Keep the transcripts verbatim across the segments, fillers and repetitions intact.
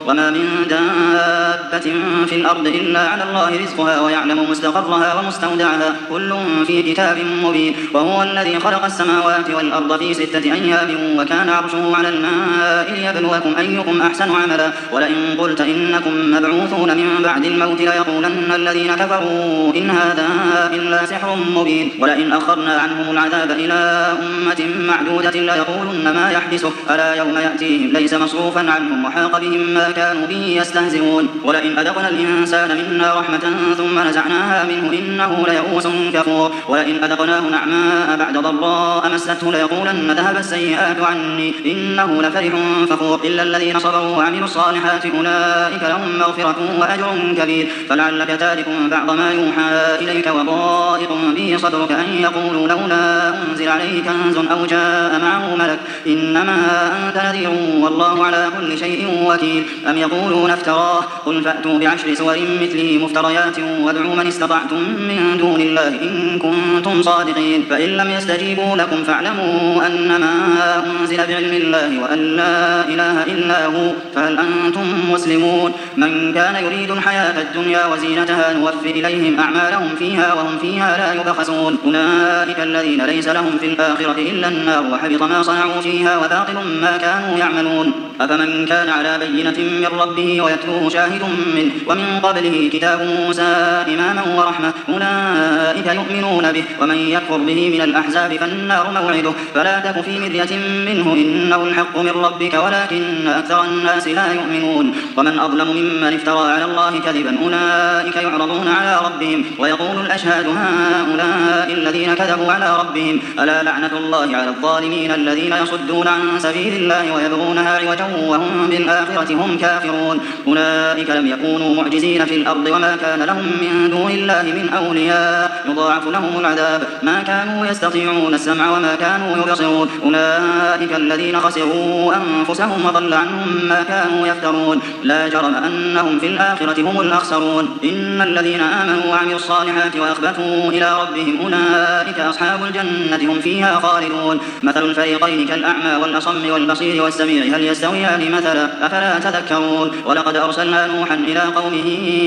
وما من دابة في الأرض إلا على الله رزقها ويعلم مستقرها ومستودعها كل في كتاب مبين. وهو الذي خلق السماوات والأرض في ستة أيام وكان عرشه على الماء ليبلوكم أيكم أحسن عملا. ولئن قلت إنكم مبعوثون من بعد الموت ليقولن الذين كفروا إن هذا إلا سحر مبين. ولئن أخرنا عنهم العذاب إلى أمة معدودة ليقولن ما يحدثه ألا يوم يأتيهم ليس مصروفا عنهم وحاق بهم ما كانوا به يستهزئون. ولئن أذقنا الإنسان منا رحمة ثم نزعناها منه إنه ليئوس كفور. ولئن أذقناه نعماء بعد ضراء مسته ليقولن ذهب السيئات عني إنه لفرح فخور. إلا الذين صبروا وعملوا الصالحات أولئك لهم مغفرة وأجر كبير. فلعلك تارك بعض ما يوحى إليك وضائق به صدرك أن يقولوا لولا أنزل عليه كنز أو جاء معه ملك إنما أنت نذير والله على كل شيء وكيل. أم يقولون افتراه قل فأتوا بعشر سور مثله مفتريات وادعوا من استطعتم من دون الله إن كنتم صادقين. فإن لم يستجيبوا لكم فاعلموا أنما أنزل بعلم الله وأن لا إله إلا هو فهل أنتم مسلمون. من كان يريد الحياة الدنيا وزينتها نوفي إليهم أعمالهم فيها وهم فيها لا يبخسون. أولئك الذين ليس لهم في الآخرة إلا النار وحبط ما صنعوا فيها وباطل ما كانوا يعملون. أفمن كان على بينة من ربه ويتلوه شاهد منه ومن قبله كتاب موسى إماما ورحمة أولئك يؤمنون به. ومن يكفر به من الأحزاب فالنار موعده فلا تك في مرية منه إنه الحق من ربك ولكن أكثر الناس لا يؤمنون. ومن أظلم ممن افترى على الله كذبا أولئك يعرضون على ربهم ويقول الأشهاد هؤلاء الذين كذبوا على ربهم ألا لعنة الله على الظالمين الذين يصدون عن سبيل الله ويبغونها عوجا وهم بالآخرة هم كافرون. أولئك لم يكونوا معجزين في الأرض وما كان لهم من دون الله من أولياء يضاعف لهم العذاب ما كانوا يستطيعون السمع وما كانوا يبصرون. أولئك الذين خسروا أنفسهم وضل عنهم ما كانوا يفترون. لا جرم أنهم في الآخرة هم الأخسرون. إن الذين آمنوا وعملوا الصالحات وأخبتوا إلى ربهم أولئك أصحاب الجنة هم فيها خالدون. مثل الفريقين كالأعمى والأصم والبصير والسميع هل يستويان مثلا أفلا تذكرون. ولقد أرسلنا نوحا إلى قومه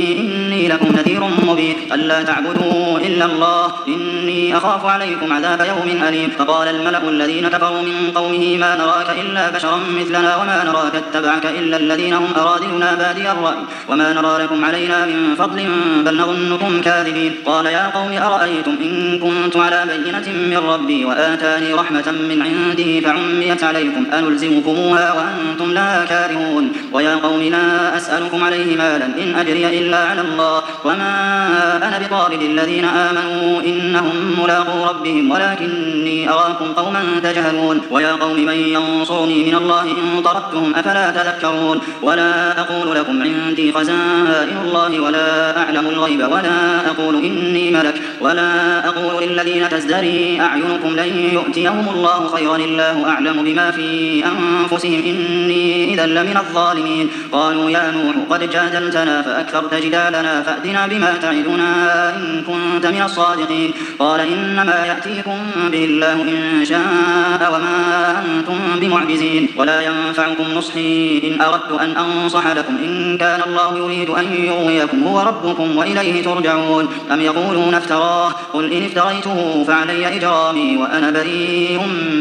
إني لكم نذير مبين ألا تعبدوا إلا الله إني أخاف عليكم عذاب يوم أليم. فقال الملأ الذين كفروا من قومه ما نراك إلا بشرا مثلنا وما نراك اتبعك إلا الذين هم أرادلنا بادي الرأي وما نرى لكم علينا من فضل بل نظنكم كاذبين. قال يا قوم أرأيتم إن كنت على بينة من ربي وآتاني رحمة من عنده فعميت عليكم أنلزمكموها وأنتم لا كارهون. ويا قوم لا أسألكم عليه مالا إن أجري إلا على الله وما أنا بطارد الذين آمنوا إنهم ملاقو ربهم ولكني أراكم قوما تجهلون. ويا قوم من ينصرني من الله إن طردتهم أفلا تذكرون. ولا أقول لكم عندي خزائن الله ولا أعلم الغيب ولا أقول إني ملك ولا أقول للذين تزدري أعينكم لن يؤتيهم الله خيرا الله أعلم بما في أنفسهم إني إذا لمن الظالمين. قالوا يا نوح قد جادلتنا فأكثرت جدالنا فأتنا بما تعدنا إن كنت من الصادقين. قال إنما يأتيكم به الله إن شاء وما أنتم بمعجزين ولا ينفعكم نصحي إن أردت أن أنصح لكم إن كان الله يريد أن يغويكم هو ربكم وإليه ترجعون. أم يقولون افتراه قل إن افتريته فعلي إجرامي وأنا بريء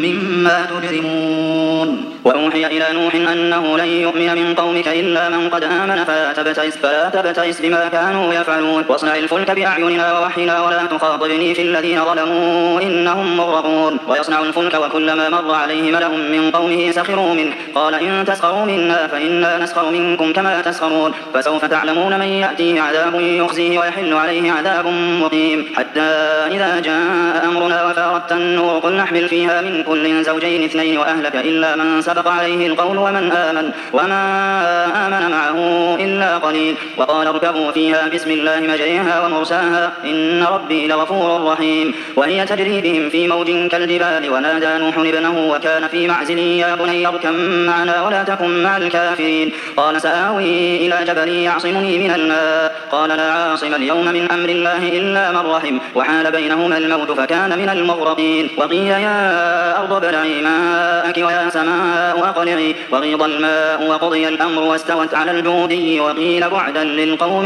مما تجرمون. وأوحي إلى نوح أنه لن يؤمن من قومك إلا من قد آمن فلا تبتئس, فلا تبتئس بما كانوا يفعلون واصنع الفلك بأعيننا ووحينا ولا تخاطبني في الذين ظلموا إنهم مغرقون. ويصنع الفلك وكلما مر عليه ملأ من قومه سخروا منه قال إن تسخروا منا فإنا نسخر منكم كما تسخرون. فسوف تعلمون من يأتيه عذاب يخزيه ويحل عليه عذاب مقيم. حتى إذا جاء أمرنا وفارت النور قل نحمل فيها من كل زوجين اثنين وأهلك إلا من سبق عليه القول ومن آمن وما آمن معه إلا فيها قليل. وقال اركبوا فيها بسم الله مجريها ومرساها إن ربي لغفور رحيم. وهي تجري بهم في موج كالجبال ونادى نوح ابنه وكان في معزل يا بني اركب معنا ولا تكن مع الكافرين قال سآوي إلى جبل يعصمني من الماء قال لا عاصم اليوم من أمر الله إلا من رحم وحال بينهما الموت فكان من المغرقين. وقيل يا أرض ابلعي ماءك ويا سماء أقلعي وغيض الماء وقضي الأمر واستوت على الجودي وقيل بعدا للقوم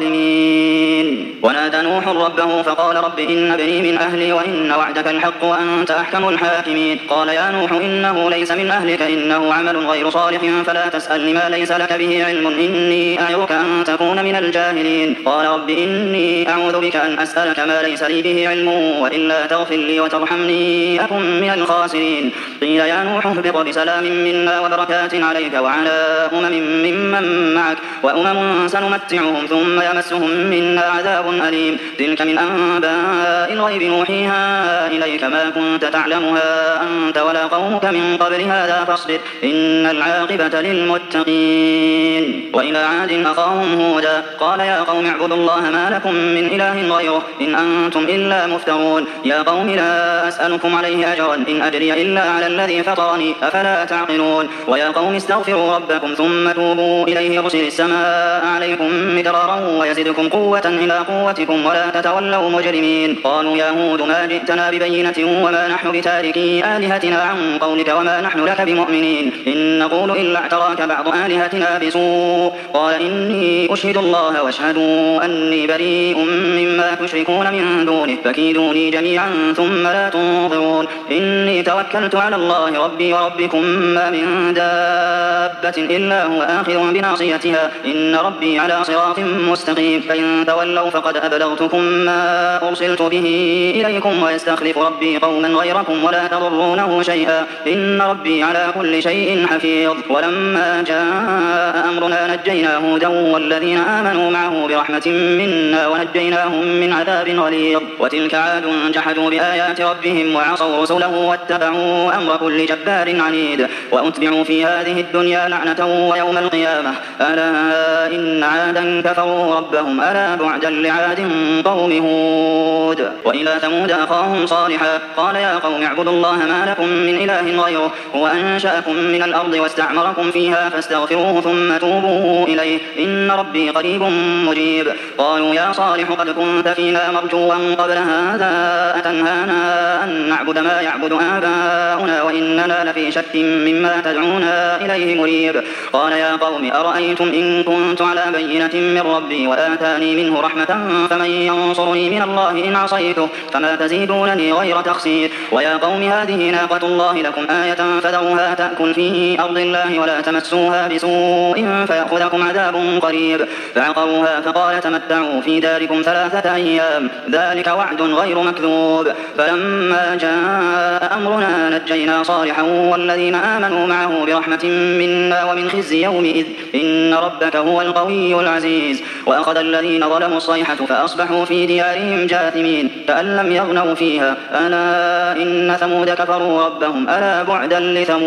الظالمين. ونادى نوح ربه فقال رب إن ابني من أهلي وإن وعدك الحق وأنت أحكم الحاكمين قال يا نوح إنه ليس من أهلك إنه عمل غير صالح فلا تسأل لما ليس لك به علم إني أعظك أن تكون من الجاهلين قال رب إني أعوذ بك أن أسألك ما ليس لي به علم وإلا تغفر لي وترحمني أكن من الخاسرين. قيل يا نوح اهبط بسلام منا وبركات عليك وعلى أمم ممن معك وأمم سنمتعهم ثم يمسهم منا عذاب أليم تلك من أنباء الغيب نوحيها إليك ما كنت تعلمها أنت ولا قومك من قبل هذا فاصبر إن العاقبة للمتقين. وإلى عاد أخاهم هودا قال يا قوم اعبدوا الله ما لكم من إله غيره إن أنتم إلا مفترون يا قوم لا أسألكم عليه أجرا إن أجري إلا على الذي فطرني أفلا تعقلون. ويا قوم استغفروا ربكم ثم توبوا إليه يرسل السماء عليكم مدرارا ويزدكم قوة إلى قوتكم ولا تتولوا مجرمين. قالوا يا هود ما جئتنا ببينة وما نحن بتاركي آلهتنا عن قولك وما نحن لك بمؤمنين إن نقول إلا اعتراك بعض آلهتنا بسوء قال إني أشهد الله واشهدوا أني بريء مما تشركون من دونه فكيدوني جميعا ثم لا تنظرون إني توكلت على الله ربي وربكم ما من دابة إلا هو آخذ بناصيتها إن ربي على صراط مستقيم فإن تولوا فقد أبلغتكم ما أرسلت به إليكم ويستخلف ربي قوما غيركم ولا تضرونه شيئا إن ربي على كل شيء حفيظ. ولما جاء أمرنا نجينا هودا والذين آمنوا معه برحمة منا ونجيناهم من عذاب غليظ. وتلك عاد جحدوا بآيات ربهم وعصوا رسله واتبعوا أمر كل جبار عنيد وأتبعوا في هذه الدنيا لعنة ويوم القيامة ألا إن عادا كفروا ربهم ألا بعدا لعاد قوم هود. وإلى ثمود أخاهم صالحا قال يا قوم اعبدوا الله ما لكم من إله غيره هو أنشأكم من الأرض واستعمركم فيها فاستغفروه ثم توبوا إليه إن ربي قريب مجيب. قالوا يا صالح قد كنت فينا مرجوا قبل هذا أتنهانا أن نعبد ما يعبد آباؤنا وإننا لفي شك مما تدعونا إليه مريب. قال يا قوم أرأيتم إن كنت على بينة من ربي وآتاني منه رحمة فمن ينصرني من الله إن عصيته فما تزيدونني غير تخسير. ويا قوم هذه ناقة الله لكم آية فذروها تأكل في أرض الله ولا تمسوها بسوء فيأخذكم عذاب قريب فعقروها فقال تمتعوا في داركم ثلاثة أيام ذلك وعد غير مكذوب. فلما جاء أمرنا نجينا صالحا والذين آمنوا معه برحمة منا ومن خزي يومئذ إن ربك هو القوي العزيز. وأخذ الذين ظلموا الصيحة فأصبحوا في ديارهم جاثمين كأن لم يغنوا فيها ألا إن ثمود كفروا ربهم ألا بعدا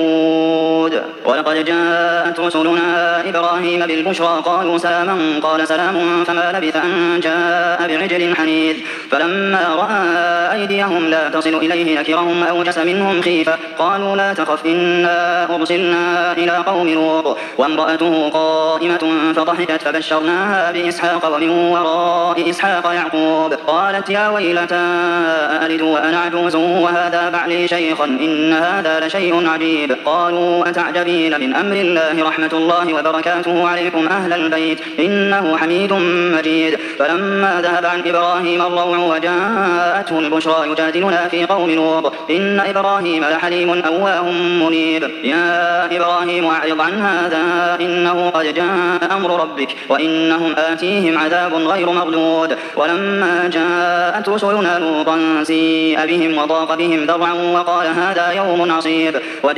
لثمود. ولقد جاءت رسلنا إبراهيم بالبشرى قالوا سلاما قال سلام فما لبث أن جاء بعجل حنيذ فلما رأى أيديهم لا تصل إليه نكرهم أوجس منهم خيفة قالوا لا تخف إنا أرسلنا إلى قوم لوط وامرأته قائمة فضحكت فبشرناها بإسحاق ومن وراء إسحاق يعقوب قالت يا ويلتى ألد وأنا عجوز وهذا بعلي شيخا إن هذا لشيء عجيب. قالوا أتعجبين من أمر الله رحمة الله وبركاته عليكم أهل البيت إنه حميد مجيد. فلما ذهب عن إبراهيم الروع وجاءته البشرى يجادلنا في قوم لوط إن إبراهيم لحليم أواه منيب. يا إبراهيم أعرض عن هذا إنه قد جاء أمر ربك وإنهم آتوا يأتيهم عذاب غير مردود. ولما جاءت رسلنا لوطا سيء بهم وضاق بهم ذرعا وقال هذا يوم عصيب.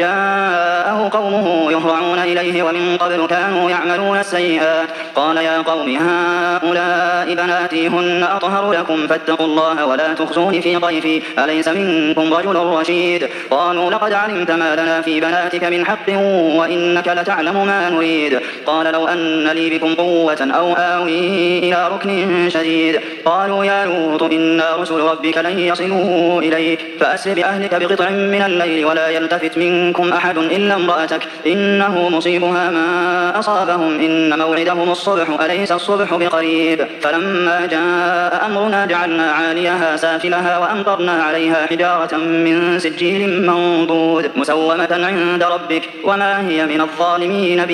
وجاءه قومه يهرعون إليه ومن قبل كانوا يعملون السيئات. قال يا قوم هؤلاء بناتي هن أطهر لكم فاتقوا الله ولا تخزون في ضيفي أليس منكم رجل رشيد. قالوا لقد علمت ما لنا في بناتك من حق وإنك لتعلم ما نريد. قال لو أن لي بكم قوة أو آوي إلى ركن شديد. قالوا يا لوط إنا رسل ربك لن يصلوا إليك فأسر بأهلك بقطع من الليل ولا يلتفت منكم أحد إلا امرأتك إنه مصيبها ما أصابهم إن موعدهم الصبح أليس الصبح بقريب. فلما جاء أمرنا جعلنا عاليها سافلها وأمطرنا عليها حجارة من سجيل منضود مسومة عند ربك وما هي من الظالمين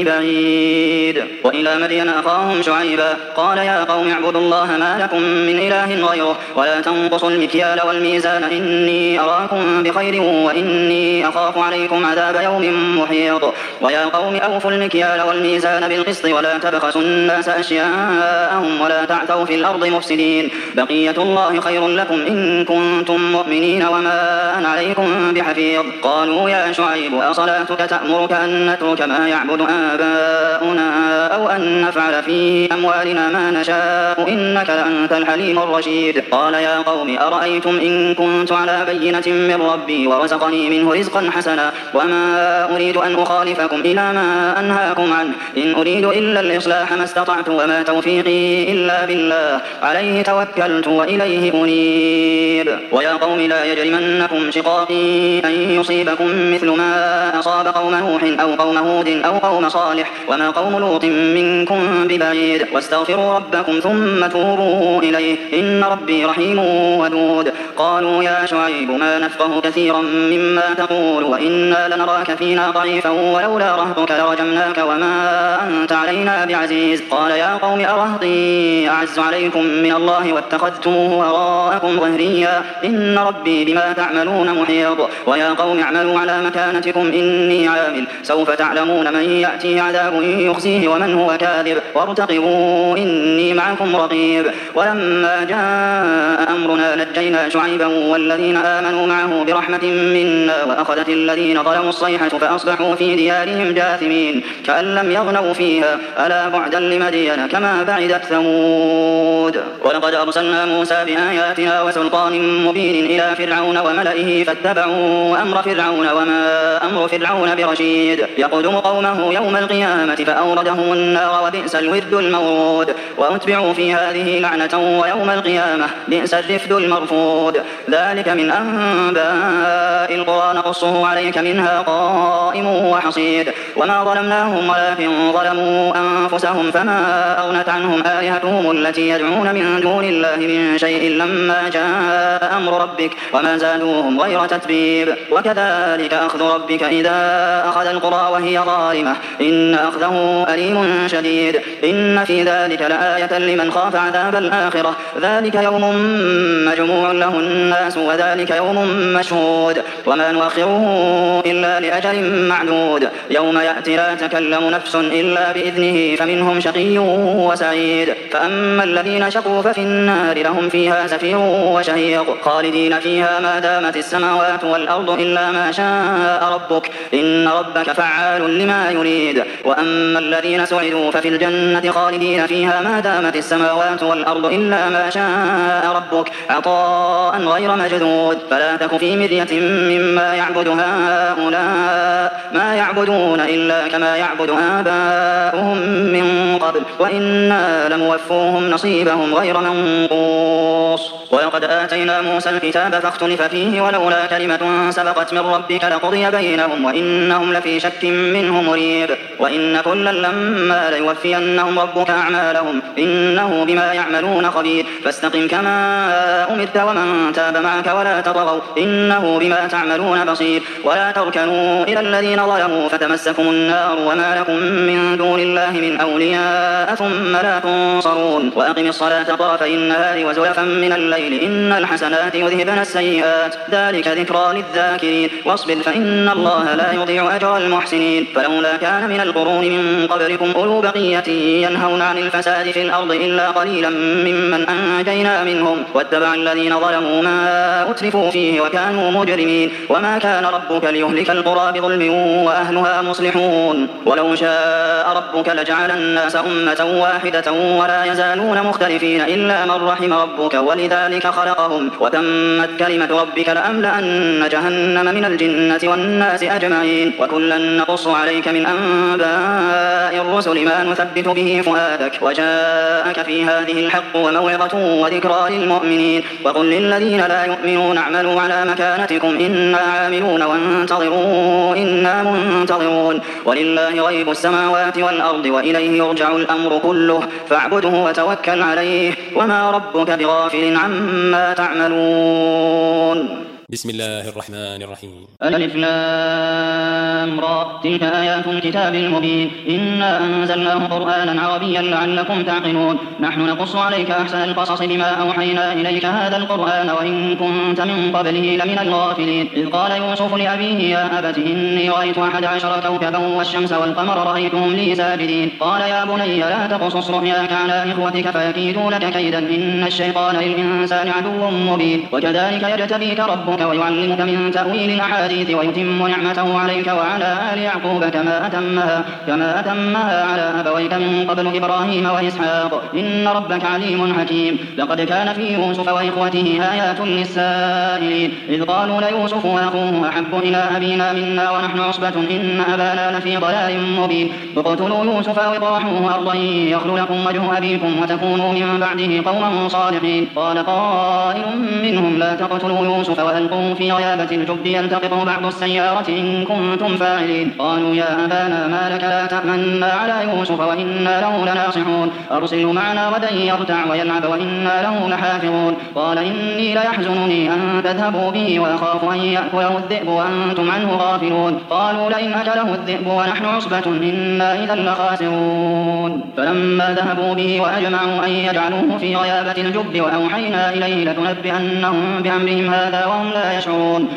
ببعيد. وإلى مدين أخاهم شعيبا قال يا قوم اعبدوا الله ما لكم من إله غيره ولا تنقصوا المكيال والميزان إني أراكم بخير وإني أخاف عليكم عذاب يوم محيط. ويا قوم أوفوا المكيال والميزان بالقسط ولا تبخسوا الناس أشياءهم ولا تعثوا في الأرض مفسدين. بقية الله خير لكم إن كنتم مؤمنين وما أنا عليكم بحفيظ. قالوا يا شعيب أصلاتك تأمرك أن نترك ما يعبد آباؤنا أو أن نفعل في أموالنا ما نشاء إنك لأنت الحليم الرشيد. قال يا قوم أرأيتم إن كنت على بينة من ربي ورزقني منه رزقا حسنا وما أريد أن أخالفكم إلى ما أنهاكم عنه إن أريد إلا الإصلاح ما استطعت وما توفيقي إلا بالله عليه توكلت وإليه أنيب. ويا قوم لا يجرمنكم شقاقي أن يصيبكم مثل ما أصاب قوم نوح أو قوم هود أو قوم صالح وما قوم لوط منكم ببعيد واستغفروا ربكم ثم توبوا إليه إن ربي رحيم ودود. قالوا يا شعيب ما نفقه كثيرا مما تقول وإنا لنراك فينا ضعيفا ولولا رهطك لرجمناك وما أنت علينا بعزيز. قال يا قوم أرهطي أعز عليكم من الله واتخذتموه وراءكم ظهريا إن ربي بما تعملون محيط. ويا قوم اعملوا على مكانتكم إني عامل سوف تعلمون من يأتي عذاب يخزيه ومن هو كاذب وارتقبوا إني معكم رقيب. ولما جاء أمرنا نجينا شعيبا والذين آمنوا معه برحمة منا وأخذت الذين ظلموا الصيحة فأصبحوا في ديارهم جاثمين كأن لم يغنوا فيها ألا بعدا لمدين كما بعدت ثمود. ولقد أرسلنا موسى بآياتنا وسلطان مبين إلى فرعون وملئه فاتبعوا أمر فرعون وما أمر فرعون برشيد. يقدم قومه يوم القيامة فأوردهم النار وبئس الورد المورود. وأتبعوا في هذه لعنة ويوم القيامة بئس الرفد المرفود. ذلك من أنباء القرى نقصه عليك منها قائم وحصيد. وما ظلمناهم ولكن ظلموا أنفسهم فما أغنت عنهم آلهتهم التي يدعون من دون الله من شيء لما جاء أمر ربك وما زادوهم غير تتبيب. وكذلك أخذ ربك إذا أخذ القرى وهي ظالمة إن أخذه أليم شديد. إن في ذلك لآية لمن خاف عذاب الآخرة ذلك يوم مجموع له الناس وذلك يوم مشهود وما نؤخره إلا لأجل معدود. يوم يأتي لا تكلم نفس إلا بإذنه فمنهم شقي وسعيد. فأما الذين شقوا ففي النار لهم فيها زفير وشهيق خالدين فيها ما دامت السماوات والأرض إلا ما شاء ربك إن ربك فعال لما يريد. وأما الذين سعدوا ففي الجنة خالدين فيها ما دامت السماوات والأرض إلا ما شاء ربك عطاء غير مجذود. فلا تك في مرية مما يعبد هؤلاء ما يعبدون إلا كما يعبد آباؤهم من قبل وإنا لموفوهم نصيبهم غير منقوص. ولقد آتينا موسى الكتاب فاختلف فيه ولولا كلمة سبقت من ربك لقضي بينهم وإنهم لفي شك منه مريب. وإن كلا لما ليوفينهم ربك أعمالهم إنه بما يعملون خبير. فاستقم كما أمرت ومن تاب معك ولا تطغوا إنه بما تعملون بصير. ولا تركنوا إلى الذين ظلموا فتمسكم النار وما لكم من دون الله من أولياء الأشياء ثم لا تنصرون وأقم الصلاة طرفي النهار وزلفا من الليل إن الحسنات يذهبن السيئات ذلك ذكرى للذاكرين واصبر فإن الله لا يضيع أجر المحسنين فلولا كان من القرون من قبلكم أولو بقية ينهون عن الفساد في الأرض إلا قليلا ممن أنجينا منهم واتبع الذين ظلموا ما أترفوا فيه وكانوا مجرمين وما كان ربك ليهلك القرى بظلم وأهلها مصلحون ولو شاء ربك لجعل الناس أمة واحدة ولا يزالون مختلفين إلا من رحم ربك ولذلك خلقهم وتمت كلمة ربك لأملأن جهنم من الجنة والناس أجمعين وكلا نقص عليك من أنباء الرسل ما نثبت به فؤادك وجاءك في هذه الحق وموعظة وذكرى للمؤمنين وقل للذين لا يؤمنون اعملوا على مكانتكم إنا عاملون وانتظروا إنا منتظرون ولله غيب السماوات والأرض وإليه يرجع الأمر كله فاعبده وتوكل عليه وما ربك بغافل عما تعملون. بسم الله الرحمن الرحيم. ألف لام را تلك آيات الكتاب المبين إنا أنزلناه قرآنا عربيا لعلكم تعقلون نحن نقص عليك أحسن القصص بما أوحينا إليك هذا القرآن وإن كنت من قبله لمن الغافلين إذ قال يوسف لأبيه يا أبت إني رأيت أحد عشر كوكبا والشمس والقمر رأيتهم لي ساجدين قال يا بني لا تقصص رؤياك على إخوتك فيكيدوا لك كيدا إن الشيطان للإنسان عدو مبين وكذلك يجتبيك ربك ويعلمك من تأويل الأحاديث ويتم نعمته عليك وعلى آل يعقوب كما أتمها كما أتمها على أبويك من قبل إبراهيم وإسحاق إن ربك عليم حكيم لقد كان في يوسف وإخوته آيات للسائلين إذ قالوا ليوسف وأخوه أحب إلى أبينا منا ونحن عصبة إن أبانا لفي ضلال مبين اقتلوا يوسف أو اطرحوه أرضا يخل لكم وجه أبيكم وتكونوا من بعده قوما صالحين قال قائل منهم لا تقتلوا يوسف وألقوا في غيابة الجب يلتقطه بعض السيارة إن كنتم فاعلين قالوا يا أبانا ما لك لا تأمنا على يوسف وإنا له لناصحون أرسلوا معنا غدا يرتع ويلعب وإنا له لحافظون قال إني ليحزنني أن تذهبوا به وأخاف أن يأكله الذئب وأنتم عنه غافلون قالوا لئن أكله الذئب ونحن عصبة إنا إذا لخاسرون فلما ذهبوا به وأجمعوا أن يجعلوه في غيابة الجب وأوحينا إليه لتنبئنهم بأمرهم هذا وهم لا يشعرون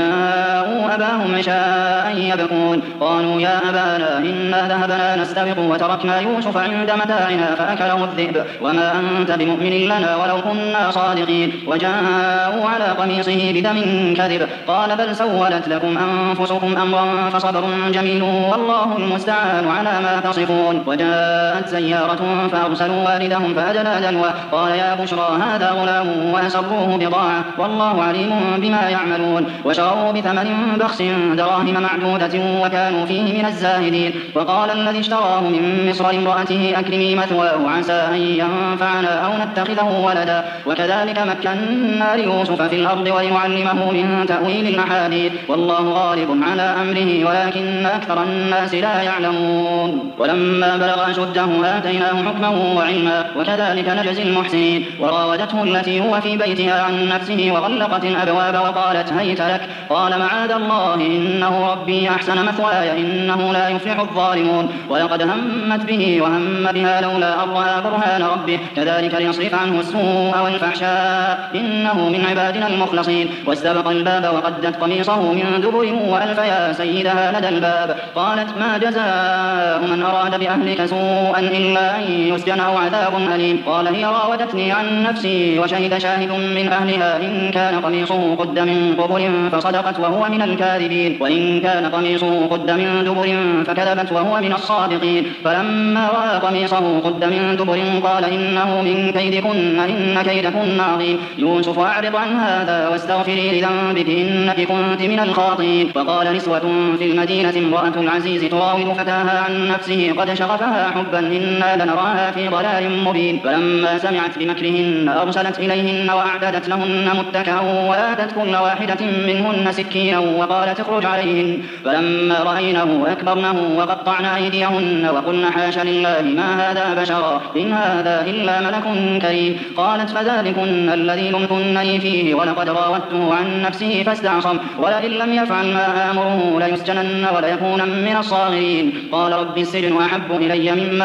وجاءوا أباهم عشاء يبكون قالوا يا أبانا إنا ذهبنا نستبق وتركنا يوسف عند متاعنا فأكله الذئب وما أنت بمؤمن لنا ولو كنا صادقين وجاءوا على قميصه بدم كذب قال بل سولت لكم أنفسكم أمرا فصبر جميل والله المستعان على ما تصفون وجاءت سيارة فأرسلوا والدهم فأدلى دلوه قال يا بشرى هذا غلام وأسروه بضاعة والله عليم بما يعملون وشروا بثمن بخس دراهم معدودة وكانوا فيه من الزاهدين وقال الذي اشتراه من مصر لامرأته أكرمي مثواه عسى أن ينفعنا أو نتخذه ولدا وكذلك مكنا ليوسف في الأرض ولنعلمه من تأويل الأحاديث والله غالب على أمره ولكن أكثر الناس لا يعلمون ولما بلغ أشده آتيناه حكما وعلما وكذلك نجزي المحسنين وراودته التي هو في بيتها عن نفسه وغلقت الأبواب وقالت هيت لك قال معاذ الله إنه ربي أحسن مثواي إنه لا يفلح الظالمون ولقد همت به وهم بها لولا أن رأى برهان ربه كذلك ليصرف عنه السوء والفحشاء إنه من عبادنا المخلصين واستبق الباب وقدت قميصه من دبر وألف يا سيدها لدى الباب قالت ما جزاء من أراد بأهلك سوءا إلا أن يسجن أو عذاب أليم قال هي راودتني عن نفسي وشهد شاهد من أهلها إن كان قميصه قد من قبل فصدقت وهو من الكاذبين وإن كان قميصه قد من دبر فكذبت وهو من الصادقين فلما رأى قميصه قد من دبر قال إنه من كيدكن إن كيدكن عظيم يوسف أعرض عن هذا واستغفري لذنبك إنك كنت من الخاطئين وقال نسوة في المدينة امرأة العزيز تراود فتاها عن نفسه قد شغفها حبا إنا لنراها في ضلال مبين فلما سمعت بمكرهن أرسلت إليهن وأعددت لهن متكئا وآتت كل واحدة منهن سكينا وقالت اخرج عليهن فلما رأينه أكبرنه وقطعن أيديهن وقلن حاش لله ما هذا بشرا إن هذا إلا ملك كريم قالت فذلكن الذي لمتنني فيه ولقد راودته عن نفسه فاستعصم ولئن لم يفعل ما آمره ليسجنن وليكون من الصاغرين قال رب السجن أحب إلي مما يدعون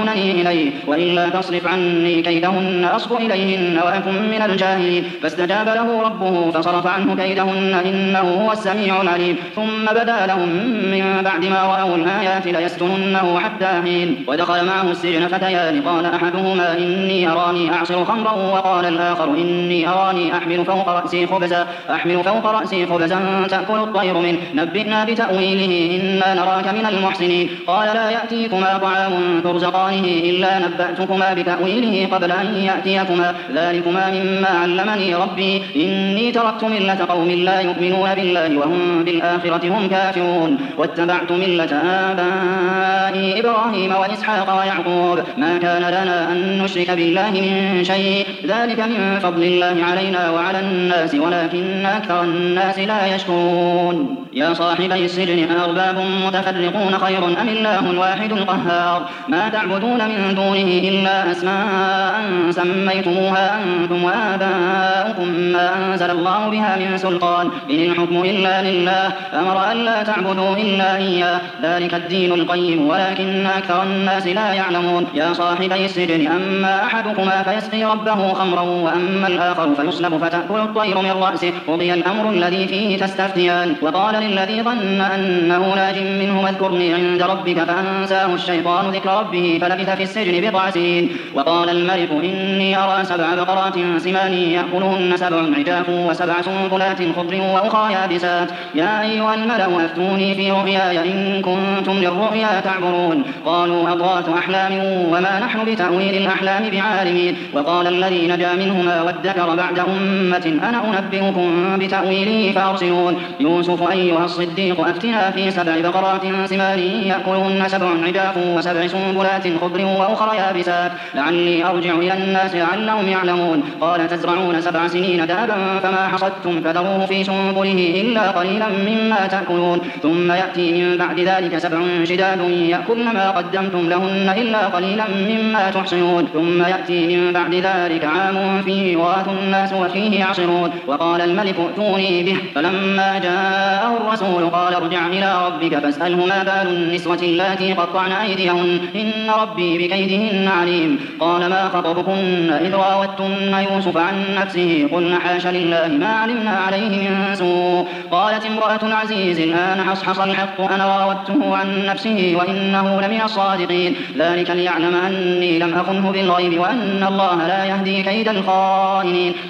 يدعونني إليه وإلا تصرف عني كيدهن أصب إليهن وأكن من الجاهلين فاستجاب له ربه فصرف عنه كيدهن إنه هو السميع العليم ثم بدا لهم من بعد ما رأوا الآيات ليسجننه حتى حين ودخل معه السجن فتيان قال أحدهما إني أراني أعصر خمرا وقال الآخر إني أراني أحمل فوق رأسي خبزا أحمل فوق رأسي خبزا تأكل الطير منه نبئنا بتأويله إنا نراك من المحسنين قال لا يأتيكما طعام ترزقانه إلا نبأتكما بتأويله قبل أن يأتيكما ذلكما مما علمني ربي إني تركت ملة قوم لا يؤمنون بالله وهم بالآخرة هم كافرون واتبعت ملة آبائي إبراهيم وإسحاق ويعقوب ما كان لنا أن نشرك بالله من شيء ذلك من فضل الله علينا وعلى الناس ولكن أكثر الناس لا يشكرون يا صاحبي السجن أأرباب متفرقون خير أم الله الواحد القهار ما تعبدون من دونه إلا أسماء سميتموها أنتم وآباؤكم ما أنزل الله بها من سلطان إن الحكم إلا لله أمر أن لا تعبدوا إلا إياه ذلك الدين القيم ولكن أكثر الناس لا يعلمون يا صاحبي السجن أما أحدكما فيسقي ربه خمرا وأما الآخر فيصلب فتأكل الطير من رأسه قضي الأمر الذي فيه تستفتيان وقال للذي ظن أنه ناج منه اذكرني عند ربك فأنساه الشيطان ذكر ربه فلبث في السجن بضع سنين وقال الملك إني أرى سبع بقرات سمان يأكلهن سبع عجاف وسبع سنبلات خضر وأخرى يابسات يا أيها الملأ أفتوني في رؤياي إن كنتم للرؤيا تعبرون قالوا أضغاث أحلام وما نحن بتأويل الأحلام بعالمين وقال الذي نجا منهما وادكر بعد أمة أنا أنبئكم بتأويله فأرسلون يوسف أيها الصديق أفتنا في سبع بقرات سمان يأكلهن سبع عجاف وسبع سنبلات خضر وأخرى يابسات لعلي أرجع إلى الناس لعلهم يعلمون قال تزرعون سبع سنين دابا فما حصدتم فذروه في سنبله إلا قليلا مما تأكلون ثم يأتي من بعد ذلك سبع شداد يأكلن ما قدمتم لهن إلا قليلا مما تحصنون ثم يأتي من بعد ذلك عام فيه يغاث الناس وفيه يعصرون وقال الملك ائتوني به فلما جاءه الرسول قال ارجع إلى ربك فاسأله ما بال النسوة اللاتي قطعن أيديهن إن ربي بكيدهن عليم قال ما خطبكن إذ راوتن يوسف عن نفسه قلن حاش لله ما علمنا عليه من سوء قالت امرأة العزيز الآن حصحص الحق أنا راودته عن نفسه وإنه لمن الصادقين ذلك ليعلم أني لم أخنه بالغيب وأن الله لا يهدي كيد الخائنين